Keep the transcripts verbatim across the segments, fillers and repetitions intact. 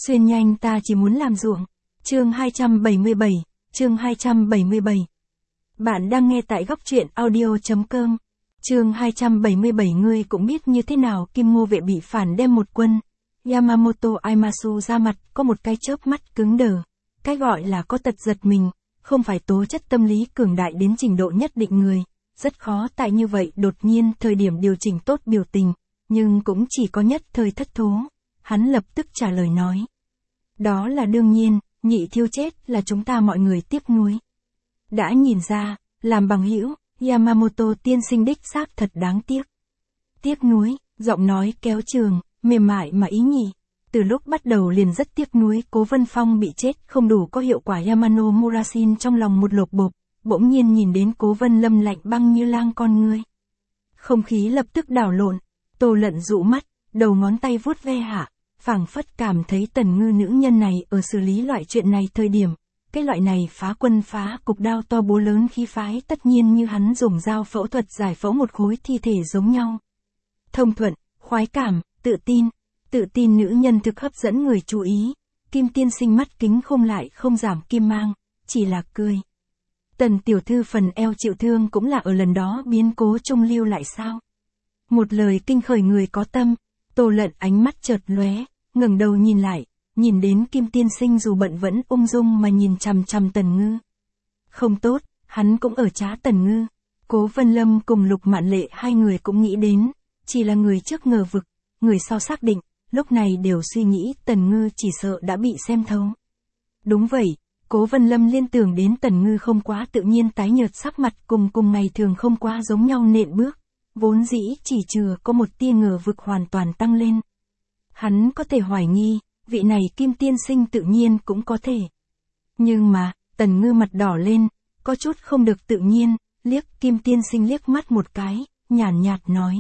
Xuyên nhanh ta chỉ muốn làm ruộng. Chương hai trăm bảy mươi bảy, chương hai trăm bảy mươi bảy. Bạn đang nghe tại góc truyện audio.com. Chương hai trăm bảy mươi bảy. Ngươi cũng biết như thế nào Kim Ngô Vệ bị phản đem một quân. Yamamoto Aimasu ra mặt có một cái chớp mắt cứng đờ. Cái gọi là có tật giật mình, không phải tố chất tâm lý cường đại đến trình độ nhất định người. Rất khó tại như vậy đột nhiên thời điểm điều chỉnh tốt biểu tình, nhưng cũng chỉ có nhất thời thất thố. Hắn lập tức trả lời nói. Đó là đương nhiên, Nhị Thiêu chết là chúng ta mọi người tiếc nuối. Đã nhìn ra, làm bằng hữu, Yamamoto tiên sinh đích xác thật đáng tiếc. Tiếc nuối, giọng nói kéo trường, mềm mại mà ý nhị. Từ lúc bắt đầu liền rất tiếc nuối Cố Vân Phong bị chết không đủ có hiệu quả. Yamano Murasin trong lòng một lột bột, bỗng nhiên nhìn đến Cố Vân Lâm lạnh băng như lang con ngươi. Không khí lập tức đảo lộn, Tô Lận dụ mắt, đầu ngón tay vuốt ve hạ, phảng phất cảm thấy Tần Ngư nữ nhân này ở xử lý loại chuyện này thời điểm. Cái loại này phá quân phá cục đao to búa lớn khí phái tất nhiên như hắn dùng dao phẫu thuật giải phẫu một khối thi thể giống nhau. Thông thuận, khoái cảm, tự tin, tự tin nữ nhân thực hấp dẫn người chú ý. Kim tiên sinh mắt kính không lại không giảm kim mang, chỉ là cười. Tần tiểu thư phần eo chịu thương cũng là ở lần đó biến cố trung lưu lại sao? Một lời kinh khởi người có tâm. Tô Lận ánh mắt chợt lóe, ngẩng đầu nhìn lại, nhìn đến Kim tiên sinh dù bận vẫn ung dung mà nhìn chằm chằm Tần Ngư. Không tốt, hắn cũng ở trá Tần Ngư. Cố Vân Lâm cùng Lục Mạn Lệ hai người cũng nghĩ đến, chỉ là người trước ngờ vực, người sau xác định, lúc này đều suy nghĩ Tần Ngư chỉ sợ đã bị xem thấu. Đúng vậy, Cố Vân Lâm liên tưởng đến Tần Ngư không quá tự nhiên tái nhợt sắc mặt cùng cùng ngày thường không quá giống nhau nện bước, vốn dĩ chỉ chừa có một tia ngờ vực hoàn toàn tăng lên. Hắn có thể hoài nghi, vị này Kim tiên sinh tự nhiên cũng có thể. Nhưng mà, Tần Ngư mặt đỏ lên, có chút không được tự nhiên, liếc Kim tiên sinh liếc mắt một cái, nhàn nhạt nói.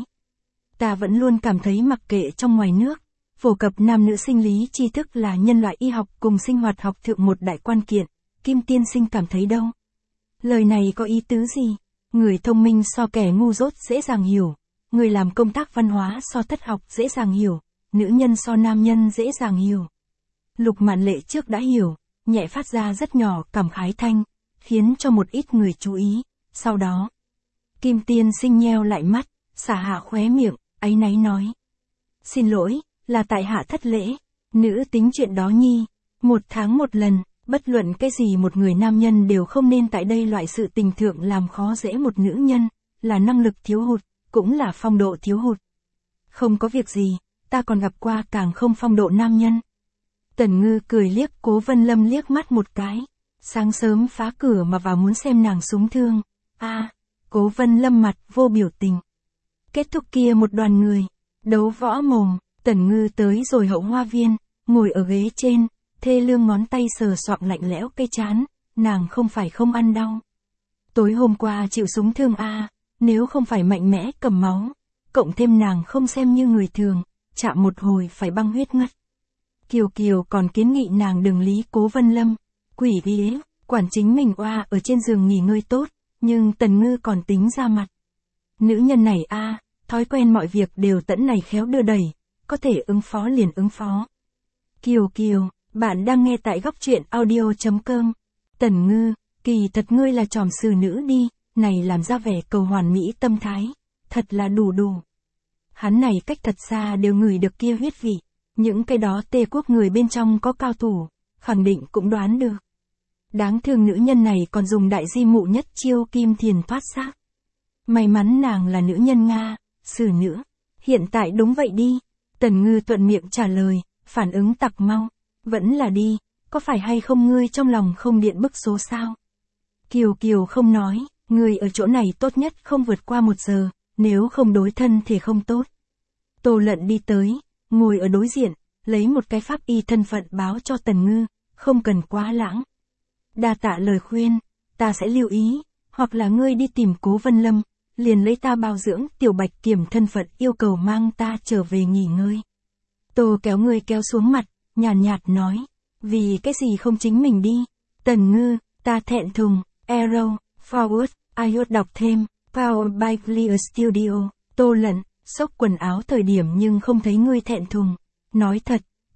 Ta vẫn luôn cảm thấy mặc kệ trong ngoài nước, phổ cập nam nữ sinh lý tri thức là nhân loại y học cùng sinh hoạt học thượng một đại quan kiện. Kim tiên sinh cảm thấy đâu? Lời này có ý tứ gì? Người thông minh so kẻ ngu dốt dễ dàng hiểu, người làm công tác văn hóa so thất học dễ dàng hiểu, nữ nhân so nam nhân dễ dàng hiểu. Lục Mạn Lệ trước đã hiểu, nhẹ phát ra rất nhỏ cảm khái thanh, khiến cho một ít người chú ý. Sau đó, Kim tiên sinh nheo lại mắt, xả hạ khóe miệng, áy náy nói. Xin lỗi, là tại hạ thất lễ, nữ tính chuyện đó nhi, một tháng một lần, bất luận cái gì một người nam nhân đều không nên tại đây loại sự tình thượng làm khó dễ một nữ nhân, là năng lực thiếu hụt, cũng là phong độ thiếu hụt. Không có việc gì, ta còn gặp qua càng không phong độ nam nhân. Tần Ngư cười liếc Cố Vân Lâm liếc mắt một cái, sáng sớm phá cửa mà vào muốn xem nàng súng thương. A, à, Cố Vân Lâm mặt vô biểu tình. Kết thúc kia một đoàn người, đấu võ mồm, Tần Ngư tới rồi hậu hoa viên, ngồi ở ghế trên, thê lương ngón tay sờ soạng lạnh lẽo cây trán, nàng không phải không ăn đau. Tối hôm qua chịu súng thương a, à, nếu không phải mạnh mẽ cầm máu, cộng thêm nàng không xem như người thường, chạm một hồi phải băng huyết ngất. Kiều Kiều còn kiến nghị nàng đừng lý Cố Vân Lâm, quỷ ghế, quản chính mình oa ở trên giường nghỉ ngơi tốt, nhưng Tần Ngư còn tính ra mặt. Nữ nhân này a, à, thói quen mọi việc đều tẫn này khéo đưa đẩy, có thể ứng phó liền ứng phó. Kiều Kiều, bạn đang nghe tại góc truyện audio.com. Tần Ngư, kỳ thật ngươi là tròm xử nữ đi, này làm ra vẻ cầu hoàn mỹ tâm thái, thật là đủ đủ. Hắn này cách thật xa đều ngửi được kia huyết vị, những cái đó Tề quốc người bên trong có cao thủ, khẳng định cũng đoán được. Đáng thương nữ nhân này còn dùng đại di mụ nhất chiêu kim thiền thoát xác. May mắn nàng là nữ nhân Nga, xử nữ. Hiện tại đúng vậy đi. Tần Ngư thuận miệng trả lời, phản ứng tặc mau. Vẫn là đi, có phải hay không ngươi trong lòng không điện bức số sao? Kiều Kiều không nói, ngươi ở chỗ này tốt nhất không vượt qua một giờ, nếu không đối thân thì không tốt. Tô Lận đi tới, ngồi ở đối diện, lấy một cái pháp y thân phận báo cho Tần Ngư, không cần quá lãng. Đa tạ lời khuyên, ta sẽ lưu ý, hoặc là ngươi đi tìm Cố Vân Lâm, liền lấy ta bao dưỡng tiểu bạch kiểm thân phận yêu cầu mang ta trở về nghỉ ngơi. Tô kéo ngươi kéo xuống mặt, nhàn nhạt, nhạt nói, vì cái gì không chính mình đi. Tần Ngư, ta thẹn thùng, Arrow, Forward, iốt đọc thêm, Power by Clear Studio. Tô Lận, xốc quần áo thời điểm nhưng không thấy ngươi thẹn thùng. Nói thật,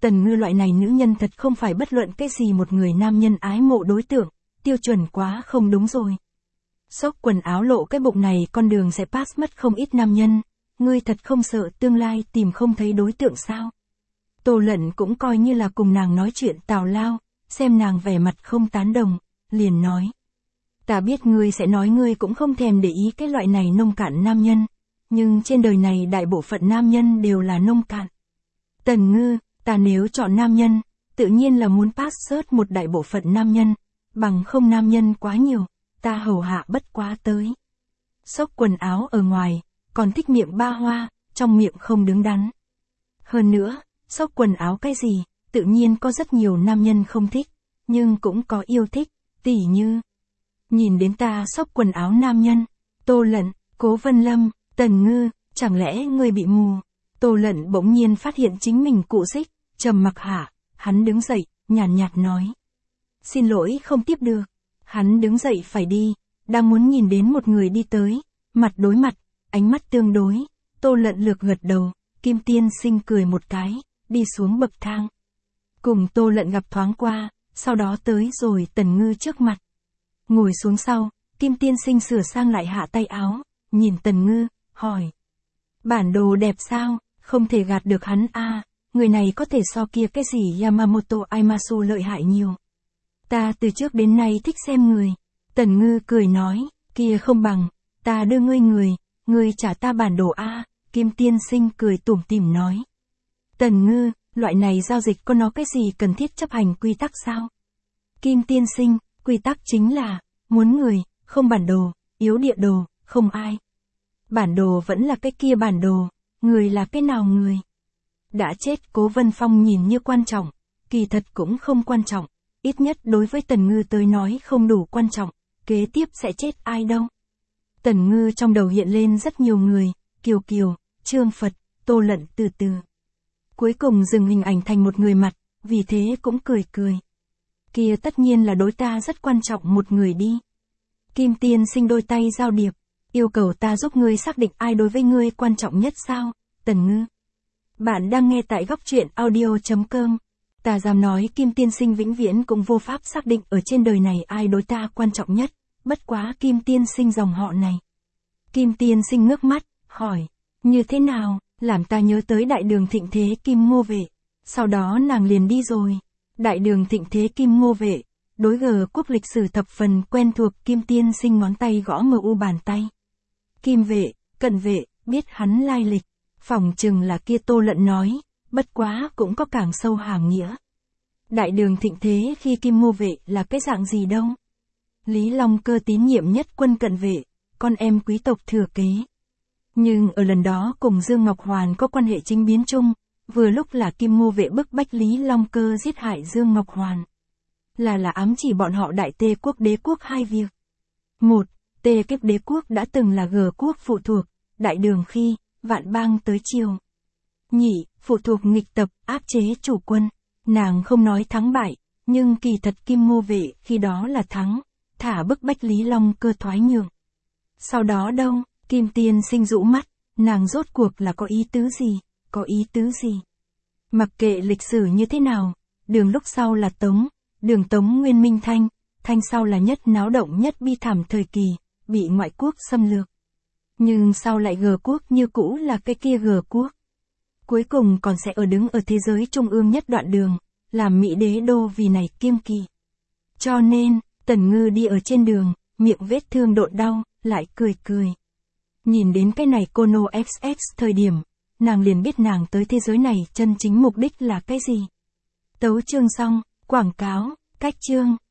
Tần Ngư loại này nữ nhân thật không phải bất luận cái gì một người nam nhân ái mộ đối tượng, tiêu chuẩn quá không đúng rồi. Xốc quần áo lộ cái bụng này con đường sẽ pass mất không ít nam nhân, ngươi thật không sợ tương lai tìm không thấy đối tượng sao? Tô Lận cũng coi như là cùng nàng nói chuyện tào lao, xem nàng vẻ mặt không tán đồng, liền nói. Ta biết ngươi sẽ nói ngươi cũng không thèm để ý cái loại này nông cạn nam nhân, nhưng trên đời này đại bộ phận nam nhân đều là nông cạn. Tần Ngư, ta nếu chọn nam nhân, tự nhiên là muốn pass sớt một đại bộ phận nam nhân, bằng không nam nhân quá nhiều, ta hầu hạ bất quá tới. Xốc quần áo ở ngoài, còn thích miệng ba hoa, trong miệng không đứng đắn. Hơn nữa, xốc quần áo cái gì, tự nhiên có rất nhiều nam nhân không thích, nhưng cũng có yêu thích, tỉ như. Nhìn đến ta xốc quần áo nam nhân, Tô Lận, Cố Vân Lâm, Tần Ngư, chẳng lẽ ngươi bị mù? Tô Lận bỗng nhiên phát hiện chính mình cụ xích, trầm mặc hả, hắn đứng dậy, nhàn nhạt, nhạt nói. Xin lỗi không tiếp được. Hắn đứng dậy phải đi, đang muốn nhìn đến một người đi tới, mặt đối mặt, ánh mắt tương đối, Tô Lận lược gật đầu, Kim Tiên Sinh cười một cái, đi xuống bậc thang. Cùng Tô Lận gặp thoáng qua, sau đó tới rồi Tần Ngư trước mặt. Ngồi xuống sau, Kim Tiên Sinh sửa sang lại hạ tay áo, nhìn Tần Ngư, hỏi. Bản đồ đẹp sao, không thể gạt được hắn a à, người này có thể so kia cái gì Yamamoto Aimasu lợi hại nhiều. Ta từ trước đến nay thích xem người. Tần Ngư cười nói, kia không bằng, ta đưa ngươi người, ngươi trả ta bản đồ a. Kim Tiên Sinh cười tủm tỉm nói. Tần Ngư, loại này giao dịch có nó cái gì cần thiết chấp hành quy tắc sao? Kim Tiên Sinh, quy tắc chính là, muốn người, không bản đồ, yếu địa đồ, không ai. Bản đồ vẫn là cái kia bản đồ, người là cái nào người? Đã chết Cố Vân Phong nhìn như quan trọng, kỳ thật cũng không quan trọng. Ít nhất đối với Tần Ngư tới nói không đủ quan trọng, kế tiếp sẽ chết ai đâu. Tần Ngư trong đầu hiện lên rất nhiều người, Kiều Kiều, Trương Phật, Tô Lận từ từ. Cuối cùng dừng hình ảnh thành một người mặt, vì thế cũng cười cười. Kia tất nhiên là đối ta rất quan trọng một người đi. Kim Tiên Sinh đôi tay giao điệp, yêu cầu ta giúp ngươi xác định ai đối với ngươi quan trọng nhất sao, Tần Ngư. Bạn đang nghe tại góc truyện audio chấm com. Ta dám nói Kim Tiên Sinh vĩnh viễn cũng vô pháp xác định ở trên đời này ai đối ta quan trọng nhất, bất quá Kim Tiên Sinh dòng họ này. Kim Tiên Sinh ngước mắt, hỏi, như thế nào, làm ta nhớ tới đại đường thịnh thế Kim Ngô Vệ. Sau đó nàng liền đi rồi. Đại đường thịnh thế Kim Ngô Vệ, đối gờ quốc lịch sử thập phần quen thuộc. Kim Tiên Sinh ngón tay gõ mờ u bàn tay. Kim Vệ, Cận Vệ, biết hắn lai lịch, phỏng chừng là kia Tô Lận nói. Bất quá cũng có càng sâu hàm nghĩa. Đại đường thịnh thế khi Kim Ngô Vệ là cái dạng gì đâu? Lý Long Cơ tín nhiệm nhất quân Cận Vệ, con em quý tộc thừa kế. Nhưng ở lần đó cùng Dương Ngọc Hoàn có quan hệ chính biến chung, vừa lúc là Kim Ngô Vệ bức bách Lý Long Cơ giết hại Dương Ngọc Hoàn. Là là ám chỉ bọn họ Đại Tê quốc đế quốc hai việc. Một, Tê kiếp đế quốc đã từng là G quốc phụ thuộc, đại đường khi, vạn bang tới chiều. Nhị, phụ thuộc nghịch tập, áp chế chủ quân. Nàng không nói thắng bại, nhưng kỳ thật Kim Ngô Vệ khi đó là thắng, thả bức bách Lý Long Cơ thoái nhượng. Sau đó đâu, Kim Tiên Sinh rũ mắt, nàng rốt cuộc là có ý tứ gì, có ý tứ gì. Mặc kệ lịch sử như thế nào, đường lúc sau là Tống, đường Tống Nguyên Minh Thanh, Thanh sau là nhất náo động nhất bi thảm thời kỳ, bị ngoại quốc xâm lược. Nhưng sau lại G quốc như cũ là cái kia G quốc. Cuối cùng còn sẽ ở đứng ở thế giới trung ương nhất đoạn đường, làm Mỹ đế đô vì này kiêng kỵ. Cho nên, Tần Ngư đi ở trên đường, miệng vết thương độn đau, lại cười cười. Nhìn đến cái này Kono ích ích thời điểm, nàng liền biết nàng tới thế giới này chân chính mục đích là cái gì. Tấu chương xong, quảng cáo, cách chương.